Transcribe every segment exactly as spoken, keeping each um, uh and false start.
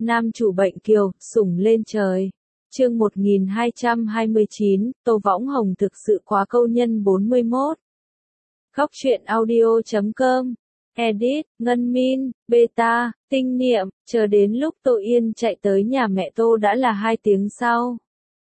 Nam chủ bệnh kiều, sủng lên trời. Chương một nghìn hai trăm hai mươi chín, Tô Võng Hồng thực sự quá câu nhân bốn mươi mốt. Góc truyện audio chấm com. Edit, Ngân Min, Beta, Tinh Niệm, chờ đến lúc Tô Yên chạy tới nhà mẹ Tô đã là hai tiếng sau.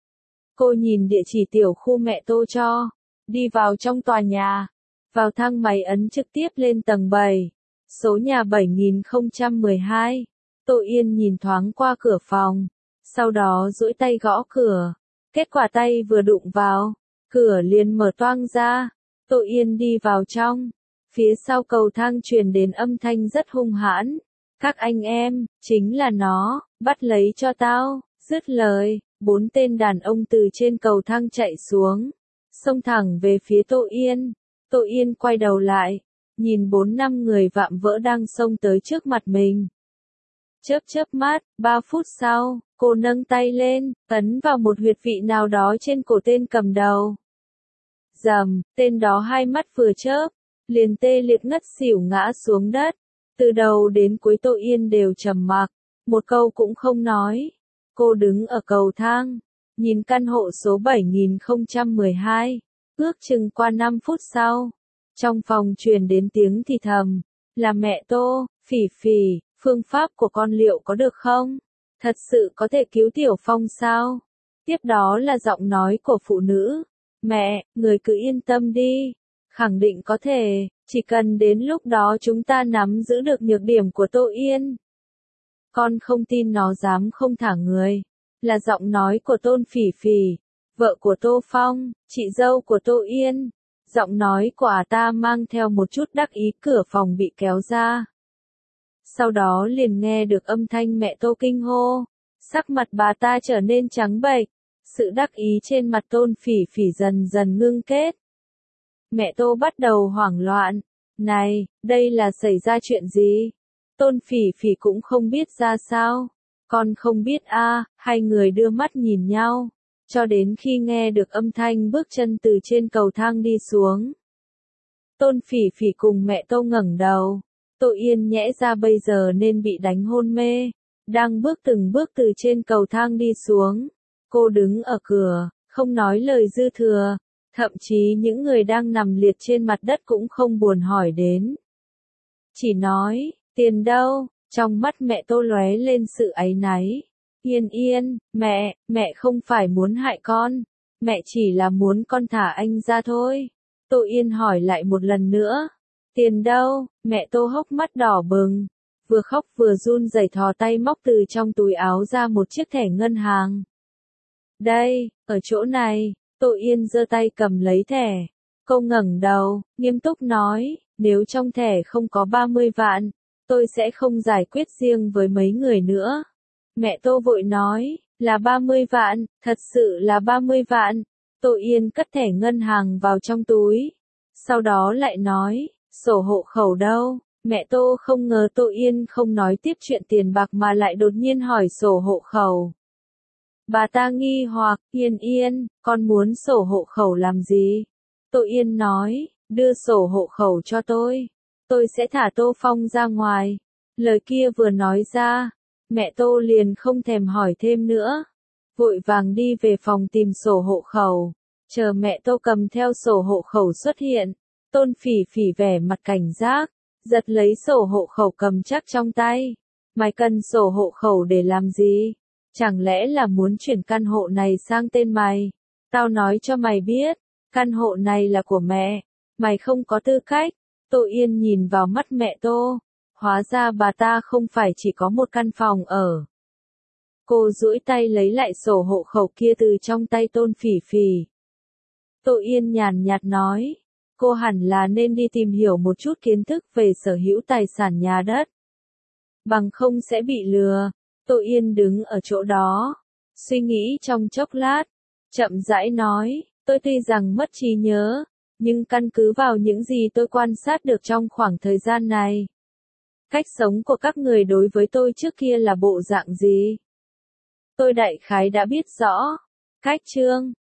Cô nhìn địa chỉ tiểu khu mẹ Tô cho, đi vào trong tòa nhà, vào thang máy ấn trực tiếp lên tầng bảy, số nhà bảy nghìn không trăm mười hai. Tô Yên nhìn thoáng qua cửa phòng, sau đó duỗi tay gõ cửa, kết quả tay vừa đụng vào, cửa liền mở toang ra. Tô Yên đi vào trong, phía sau cầu thang truyền đến âm thanh rất hung hãn. Các anh em, chính là nó, bắt lấy cho tao. Dứt lời, bốn tên đàn ông từ trên cầu thang chạy xuống, xông thẳng về phía Tô Yên. Tô Yên quay đầu lại, nhìn bốn năm người vạm vỡ đang xông tới trước mặt mình. Chớp chớp mắt, ba phút sau, cô nâng tay lên, ấn vào một huyệt vị nào đó trên cổ tên cầm đầu. Rầm, tên đó hai mắt vừa chớp, liền tê liệt ngất xỉu ngã xuống đất. Từ đầu đến cuối Tô Yên đều trầm mặc, một câu cũng không nói. Cô đứng ở cầu thang, nhìn căn hộ số bảy nghìn không trăm mười hai, ước chừng qua năm phút sau. Trong phòng truyền đến tiếng thì thầm, là mẹ Tô. Phỉ Phỉ, phương pháp của con liệu có được không? Thật sự có thể cứu Tiểu Phong sao? Tiếp đó là giọng nói của phụ nữ, mẹ, người cứ yên tâm đi, khẳng định có thể, chỉ cần đến lúc đó chúng ta nắm giữ được nhược điểm của Tô Yên. Con không tin nó dám không thả người. Là giọng nói của Tôn Phỉ Phỉ, vợ của Tô Phong, chị dâu của Tô Yên. Giọng nói của ả ta mang theo một chút đắc ý. Cửa phòng bị kéo ra, sau đó liền nghe được âm thanh mẹ Tô kinh hô. Sắc mặt bà ta trở nên trắng bệch, sự đắc ý trên mặt Tôn Phỉ Phỉ dần dần ngưng kết. Mẹ Tô bắt đầu hoảng loạn, này, đây là xảy ra chuyện gì? Tôn Phỉ Phỉ cũng không biết ra sao. Con không biết a. À, hai người đưa mắt nhìn nhau, cho đến khi nghe được âm thanh bước chân từ trên cầu thang đi xuống. Tôn Phỉ Phỉ cùng mẹ Tô ngẩng đầu. Tô Yên nhẽ ra bây giờ nên bị đánh hôn mê, đang bước từng bước từ trên cầu thang đi xuống. Cô đứng ở cửa, không nói lời dư thừa, thậm chí những người đang nằm liệt trên mặt đất cũng không buồn hỏi đến. Chỉ nói, tiền đâu? Trong mắt mẹ Tô lóe lên sự áy náy. Yên Yên, mẹ, mẹ không phải muốn hại con, mẹ chỉ là muốn con thả anh ra thôi. Tô Yên hỏi lại một lần nữa. Tiền đâu? Mẹ Tô hốc mắt đỏ bừng, vừa khóc vừa run rẩy thò tay móc từ trong túi áo ra một chiếc thẻ ngân hàng. Đây, ở chỗ này. Tô Yên giơ tay cầm lấy thẻ. Cô ngẩng đầu, nghiêm túc nói, nếu trong thẻ không có ba mươi vạn, tôi sẽ không giải quyết riêng với mấy người nữa. Mẹ Tô vội nói, là ba mươi vạn, thật sự là ba mươi vạn. Tô Yên cất thẻ ngân hàng vào trong túi. Sau đó lại nói, sổ hộ khẩu đâu? Mẹ Tô không ngờ Tô Yên không nói tiếp chuyện tiền bạc mà lại đột nhiên hỏi sổ hộ khẩu. Bà ta nghi hoặc, Yên Yên, con muốn sổ hộ khẩu làm gì? Tô Yên nói, đưa sổ hộ khẩu cho tôi. Tôi sẽ thả Tô Phong ra ngoài. Lời kia vừa nói ra, mẹ Tô liền không thèm hỏi thêm nữa. Vội vàng đi về phòng tìm sổ hộ khẩu. Chờ mẹ Tô cầm theo sổ hộ khẩu xuất hiện, Tôn Phỉ Phỉ vẻ mặt cảnh giác, giật lấy sổ hộ khẩu cầm chắc trong tay. Mày cần sổ hộ khẩu để làm gì? Chẳng lẽ là muốn chuyển căn hộ này sang tên mày? Tao nói cho mày biết, căn hộ này là của mẹ, mày không có tư cách. Tô Yên nhìn vào mắt mẹ Tô, hóa ra bà ta không phải chỉ có một căn phòng ở. Cô duỗi tay lấy lại sổ hộ khẩu kia từ trong tay Tôn Phỉ Phỉ. Tô Yên nhàn nhạt nói, cô hẳn là nên đi tìm hiểu một chút kiến thức về sở hữu tài sản nhà đất. Bằng không sẽ bị lừa. Tô Yên đứng ở chỗ đó, suy nghĩ trong chốc lát, chậm rãi nói, tôi tuy rằng mất trí nhớ, nhưng căn cứ vào những gì tôi quan sát được trong khoảng thời gian này, cách sống của các người đối với tôi trước kia là bộ dạng gì, tôi đại khái đã biết rõ. Cách chương